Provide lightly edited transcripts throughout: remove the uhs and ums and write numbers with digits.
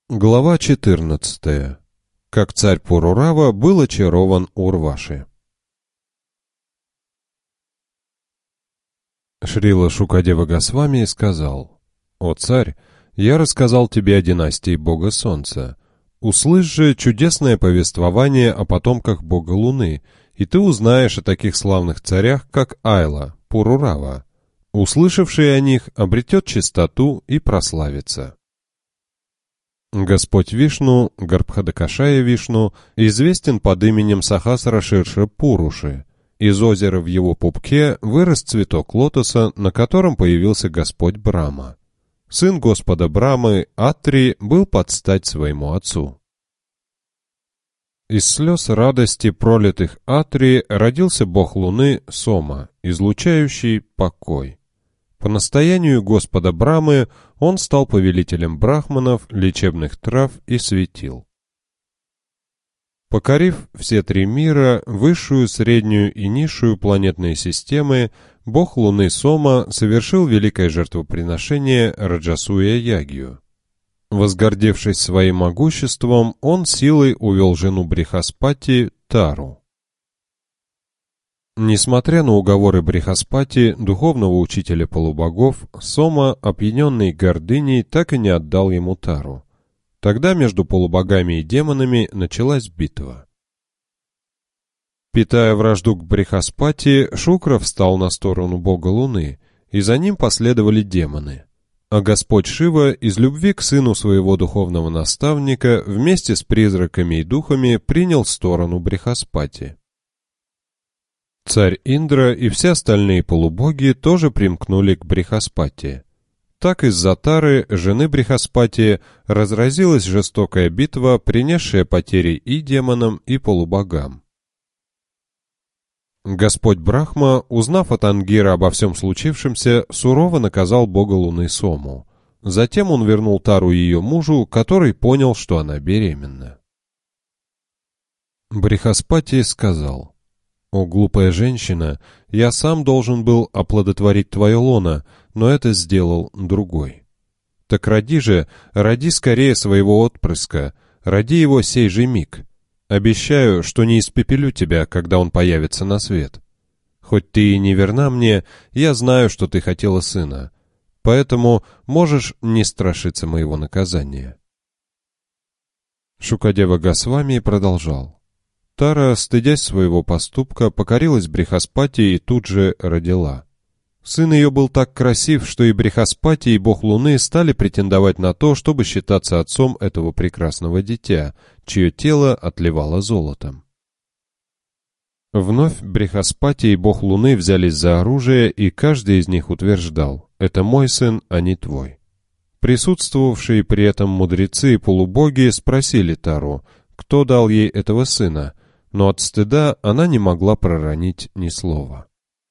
Глава 14. Как царь Пурурава был очарован Урваши. Шрила Шукадева Госвами сказал: «О царь, я рассказал тебе о династии бога Солнца. Услышь же чудесное повествование о потомках бога Луны, и ты узнаешь о таких славных царях, как Айла, Пурурава. Услышавший о них обретет чистоту и прославится». Господь Вишну, Гарбхадакашая Вишну, известен под именем Сахасра Ширша Пуруши. Из озера в его пупке вырос цветок лотоса, на котором появился Господь Брахма. Сын Господа Брамы, Атри, был под стать своему отцу. Из слез радости, пролитых Атри, родился бог Луны Сома, излучающий покой. По настоянию Господа Брамы он стал повелителем брахманов, лечебных трав и светил. Покорив все три мира, высшую, среднюю и низшую планетные системы, бог Луны Сома совершил великое жертвоприношение Раджасуя-ягью. Возгордевшись своим могуществом, он силой увел жену Брихаспати Тару. Несмотря на уговоры Брихаспати, духовного учителя полубогов, Сома, опьяненный гордыней, так и не отдал ему Тару. Тогда между полубогами и демонами началась битва. Питая вражду к Брихаспати, Шукра встал на сторону бога Луны, и за ним последовали демоны. А Господь Шива из любви к сыну своего духовного наставника вместе с призраками и духами принял сторону Брихаспати. Царь Индра и все остальные полубоги тоже примкнули к Брихаспати. Так из-за Тары, жены Брихаспати, разразилась жестокая битва, принесшая потери и демонам, и полубогам. Господь Брахма, узнав от Ангира обо всем случившемся, сурово наказал бога Луны Сому. Затем он вернул Тару ее мужу, который понял, что она беременна. Брихаспати сказал: «О, глупая женщина, я сам должен был оплодотворить твое лоно, но это сделал другой. Так роди скорее своего отпрыска, роди его сей же миг. Обещаю, что не испепелю тебя, когда он появится на свет. Хоть ты и не верна мне, я знаю, что ты хотела сына, поэтому можешь не страшиться моего наказания». Шукадева Госвами продолжал: Тара, стыдясь своего поступка, покорилась Брихаспати и тут же родила. Сын ее был так красив, что и Брихаспати, и бог Луны стали претендовать на то, чтобы считаться отцом этого прекрасного дитя, чье тело отливало золотом. Вновь Брихаспати и бог Луны взялись за оружие, и каждый из них утверждал: «Это мой сын, а не твой». Присутствовавшие при этом мудрецы и полубоги спросили Тару, кто дал ей этого сына, но от стыда она не могла проронить ни слова.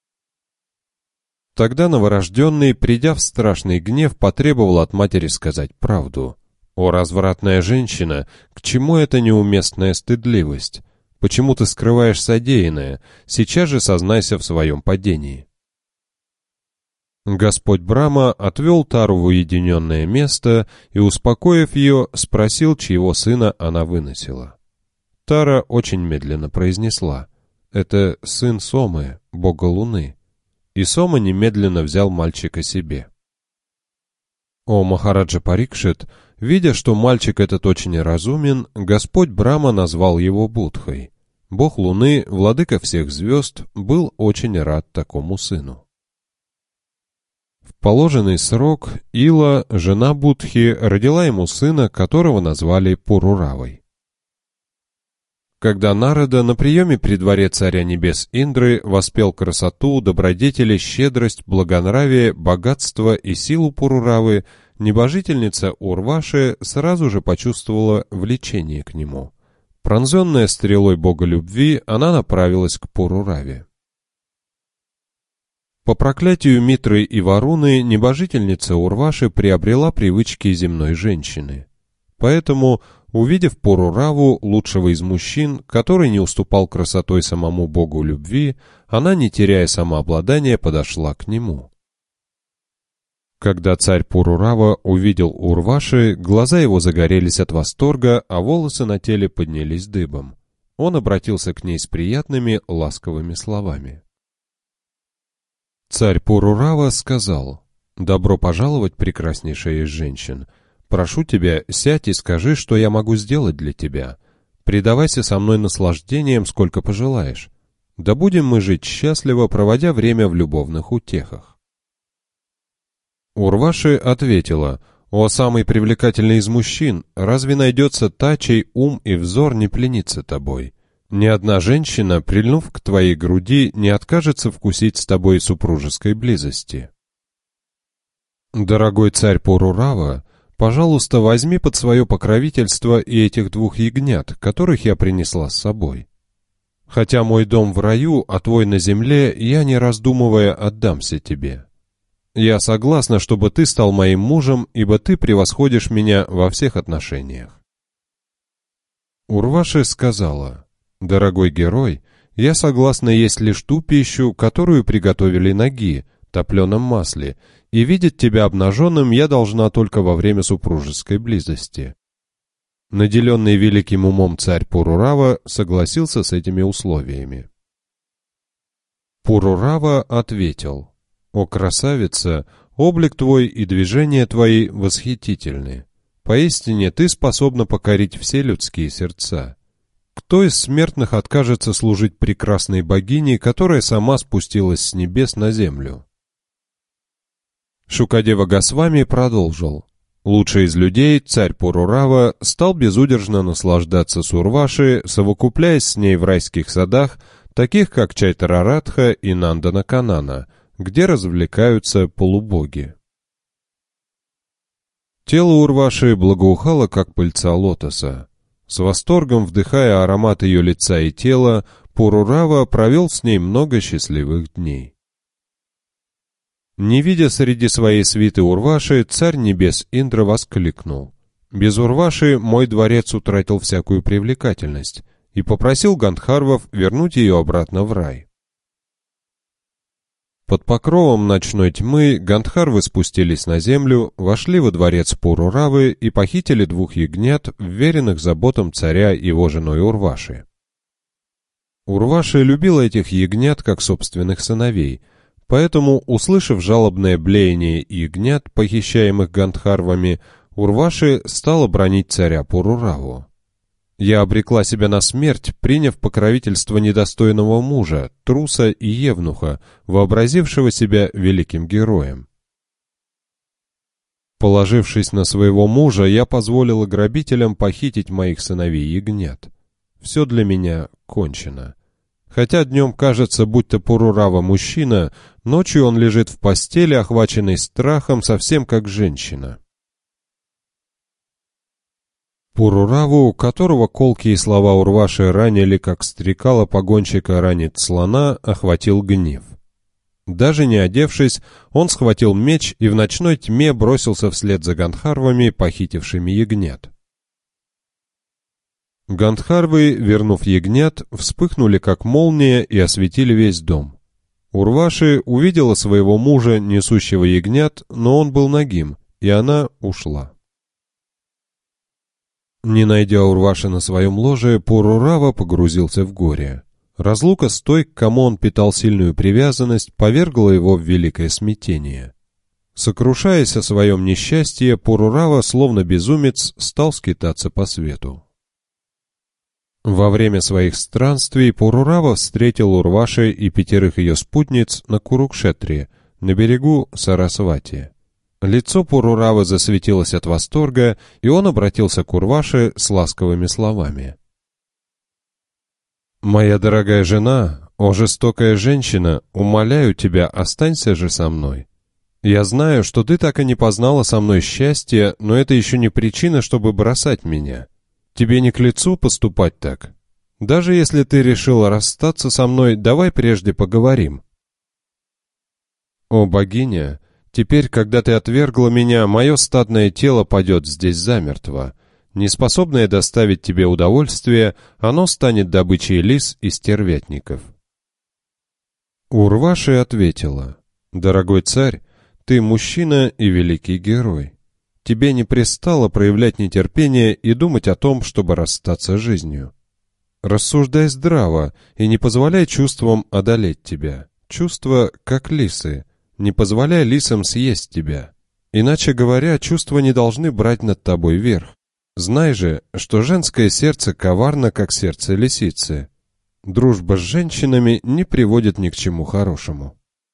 Тогда новорожденный, придя в страшный гнев, потребовал от матери сказать правду. «О, развратная женщина, к чему эта неуместная стыдливость? Почему ты скрываешь содеянное? Сейчас же сознайся в своем падении». Господь Брахма отвел Тару в уединенное место и, успокоив ее, спросил, чьего сына она выносила. Тара очень медленно произнесла: «Это сын Сомы, бога Луны». И Сома немедленно взял мальчика себе. О Махараджа Парикшит, видя, что мальчик этот очень разумен, Господь Брахма назвал его Будхой. Бог Луны, владыка всех звезд, был очень рад такому сыну. В положенный срок Ила, жена Будхи, родила ему сына, которого назвали Пуруравой. Когда Нарада на приеме при дворе царя небес Индры воспел красоту, добродетели, щедрость, благонравие, богатство и силу Пуруравы, небожительница Урваши сразу же почувствовала влечение к нему. Пронзенная стрелой бога любви, она направилась к Пурураве. По проклятию Митры и Варуны небожительница Урваши приобрела привычки земной женщины. Поэтому, увидев Пурураву, лучшего из мужчин, который не уступал красотой самому богу любви, она, не теряя самообладания, подошла к нему. Когда царь Пурурава увидел Урваши, глаза его загорелись от восторга, а волосы на теле поднялись дыбом. Он обратился к ней с приятными, ласковыми словами. Царь Пурурава сказал: «Добро пожаловать, прекраснейшая из женщин. Прошу тебя, сядь и скажи, что я могу сделать для тебя. Предавайся со мной наслаждением, сколько пожелаешь. Да будем мы жить счастливо, проводя время в любовных утехах». Урваши ответила: «О, самый привлекательный из мужчин, разве найдется та, чей ум и взор не пленится тобой? Ни одна женщина, прильнув к твоей груди, не откажется вкусить с тобой супружеской близости. Дорогой царь Пурурава, пожалуйста, возьми под свое покровительство и этих двух ягнят, которых я принесла с собой. Хотя мой дом в раю, а твой на земле, я, не раздумывая, отдамся тебе. Я согласна, чтобы ты стал моим мужем, ибо ты превосходишь меня во всех отношениях». Урваши сказала: «Дорогой герой, я согласна есть лишь ту пищу, которую приготовили ноги, в топленом масле, и видеть тебя обнаженным я должна только во время супружеской близости». Наделенный великим умом царь Пурурава согласился с этими условиями. Пурурава ответил: «О красавица, облик твой и движения твои восхитительны. Поистине ты способна покорить все людские сердца. Кто из смертных откажется служить прекрасной богине, которая сама спустилась с небес на землю?» Шукадева Госвами продолжил: «Лучший из людей, царь Пурурава, стал безудержно наслаждаться с Урваши, совокупляясь с ней в райских садах, таких как Чайтарарадха и Нандана-Канана, где развлекаются полубоги. Тело Урваши благоухало, как пыльца лотоса. С восторгом вдыхая аромат ее лица и тела, Пурурава провел с ней много счастливых дней. Не видя среди своей свиты Урваши, царь небес Индра воскликнул: «Без Урваши мой дворец утратил всякую привлекательность», и попросил Гандхарвов вернуть ее обратно в рай. Под покровом ночной тьмы Гандхарвы спустились на землю, вошли во дворец Пуруравы и похитили двух ягнят, вверенных заботам царя и его женой Урваши. Урваши любила этих ягнят как собственных сыновей, поэтому, услышав жалобное блеяние ягнят, похищаемых Гандхарвами, Урваши стала бранить царя Пурураву. «Я обрекла себя на смерть, приняв покровительство недостойного мужа, труса и евнуха, вообразившего себя великим героем. Положившись на своего мужа, я позволила грабителям похитить моих сыновей ягнят. Все для меня кончено. Хотя днем кажется, будто Пурурава мужчина, ночью он лежит в постели, охваченный страхом, совсем как женщина». Пурураву, которого колкие слова Урваши ранили, как стрекала погонщика ранит слона, охватил гнев. Даже не одевшись, он схватил меч и в ночной тьме бросился вслед за Гандхарвами, похитившими ягнят. Гандхарвы, вернув ягнят, вспыхнули как молния и осветили весь дом. Урваши увидела своего мужа, несущего ягнят, но он был нагим, и она ушла. Не найдя Урваши на своем ложе, Пурурава погрузился в горе. Разлука с той, к кому он питал сильную привязанность, повергла его в великое смятение. Сокрушаясь о своем несчастье, Пурурава, словно безумец, стал скитаться по свету. Во время своих странствий Пурурава встретил Урваши и 5 ее спутниц на Курукшетре, на берегу Сарасвати. Лицо Пуруравы засветилось от восторга, и он обратился к Урваше с ласковыми словами. «Моя дорогая жена, о жестокая женщина, умоляю тебя, останься же со мной. Я знаю, что ты так и не познала со мной счастья, но это еще не причина, чтобы бросать меня. Тебе не к лицу поступать так. Даже если ты решила расстаться со мной, давай прежде поговорим». «О богиня, теперь, когда ты отвергла меня, мое стадное тело падет здесь замертво. Неспособное доставить тебе удовольствие, оно станет добычей лис и стервятников». Урваши ответила: «Дорогой царь, Ты мужчина и великий герой. Тебе не пристало проявлять нетерпение и думать о том, чтобы расстаться с жизнью. Рассуждай здраво и не позволяй чувствам одолеть тебя. Чувства, как лисы, не позволяй лисам съесть тебя. Иначе говоря, чувства не должны брать над тобой верх. Знай же, что женское сердце коварно, как сердце лисицы. Дружба с женщинами не приводит ни к чему хорошему.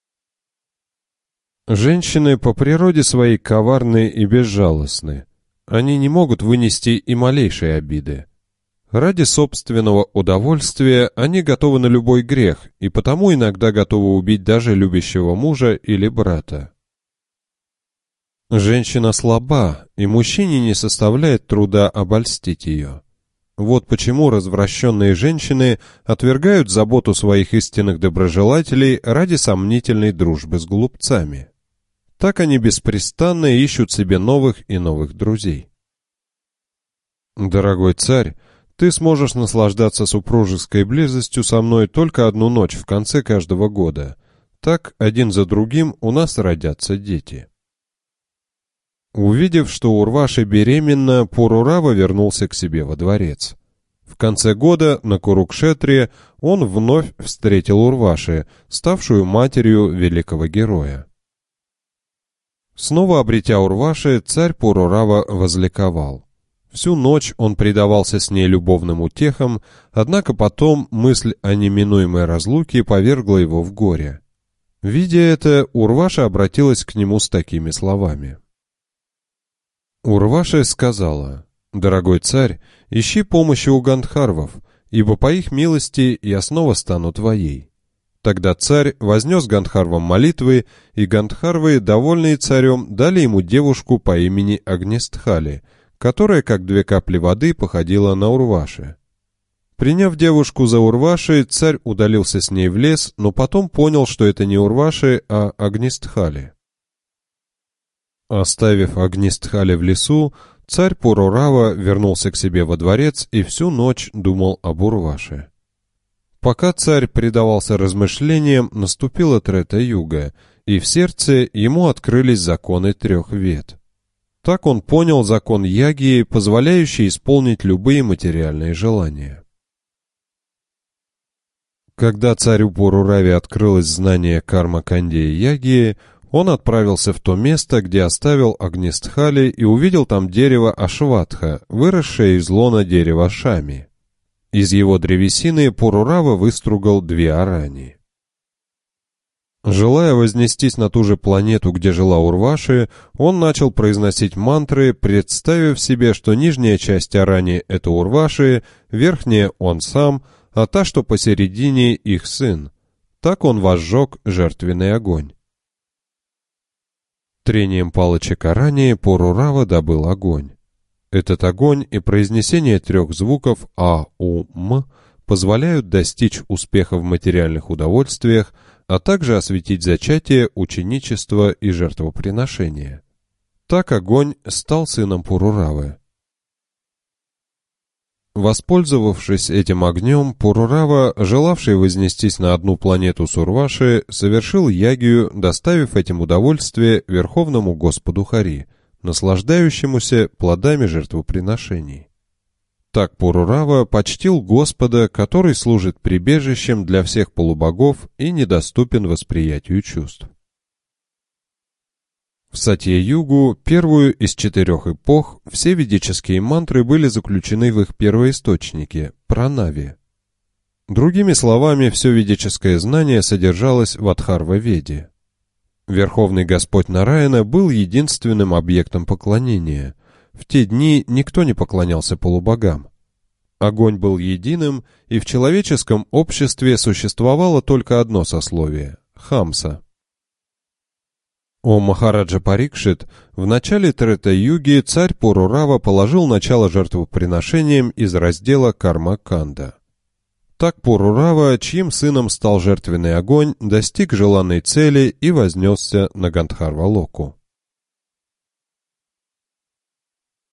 Женщины по природе своей коварны и безжалостны. Они не могут вынести и малейшей обиды. Ради собственного удовольствия они готовы на любой грех, и потому иногда готовы убить даже любящего мужа или брата. Женщина слаба, и мужчине не составляет труда обольстить ее. Вот почему развращенные женщины отвергают заботу своих истинных доброжелателей ради сомнительной дружбы с глупцами. Так они беспрестанно ищут себе новых и новых друзей. Дорогой царь, ты сможешь наслаждаться супружеской близостью со мной только одну ночь в конце каждого года. Так один за другим у нас родятся дети. Увидев, что Урваши беременна, Пурурава вернулся к себе во дворец. В конце года на Курукшетре он вновь встретил Урваши, ставшую матерью великого героя. Снова обретя Урваши, царь Пурурава возликовал. Всю ночь он предавался с ней любовным утехам, однако потом мысль о неминуемой разлуке повергла его в горе. Видя это, Урваша обратилась к нему с такими словами. Урваша сказала: «Дорогой царь, ищи помощи у гандхарвов, ибо по их милости я снова стану твоей». Тогда царь вознес гандхарвам молитвы, и гандхарвы, довольные царем, дали ему девушку по имени Агнистхали, которая, как две капли воды, походила на Урваши. Приняв девушку за Урваши, царь удалился с ней в лес, но потом понял, что это не Урваши, а Агнистхали. Оставив Агнистхали в лесу, царь Пурурава вернулся к себе во дворец и всю ночь думал об Урваше. Пока царь предавался размышлениям, наступила Трета-юга, и в сердце ему открылись законы 3 вед. Так он понял закон Ягии, позволяющий исполнить любые материальные желания. Когда царю Пурураве открылось знание карма-кандеи Ягии, он отправился в то место, где оставил Агнистхали, и увидел там дерево Ашватха, выросшее из лона дерева Шами. Из его древесины Пурурава выстругал 2 арани. Желая вознестись на ту же планету, где жила Урваши, он начал произносить мантры, представив себе, что нижняя часть арани — это Урваши, верхняя — он сам, а та, что посередине, их сын. Так он возжег жертвенный огонь. Трением палочек арани Пурурава добыл огонь. Этот огонь и произнесение 3 звуков А, У, М позволяют достичь успеха в материальных удовольствиях, а также осветить зачатие, ученичество и жертвоприношение. Так огонь стал сыном Пуруравы. Воспользовавшись этим огнем, Пурурава, желавший вознестись на одну планету с Урваши, совершил ягию, доставив этим удовольствие Верховному Господу Хари, наслаждающемуся плодами жертвоприношений. Так Пурурава почтил Господа, который служит прибежищем для всех полубогов и недоступен восприятию чувств. В Сатья-югу, первую из 4 эпох, все ведические мантры были заключены в их первоисточнике – пранави. Другими словами, все ведическое знание содержалось в Адхарва-веде. Верховный Господь Нараяна был единственным объектом поклонения. В те дни никто не поклонялся полубогам. Огонь был единым, и в человеческом обществе существовало только одно сословие – Хамса. О Махараджа Парикшит, в начале Трета-юги царь Пурурава положил начало жертвоприношениям из раздела Карма-канда. Так Пурурава, чьим сыном стал жертвенный огонь, достиг желанной цели и вознесся на Гандхарва-локу.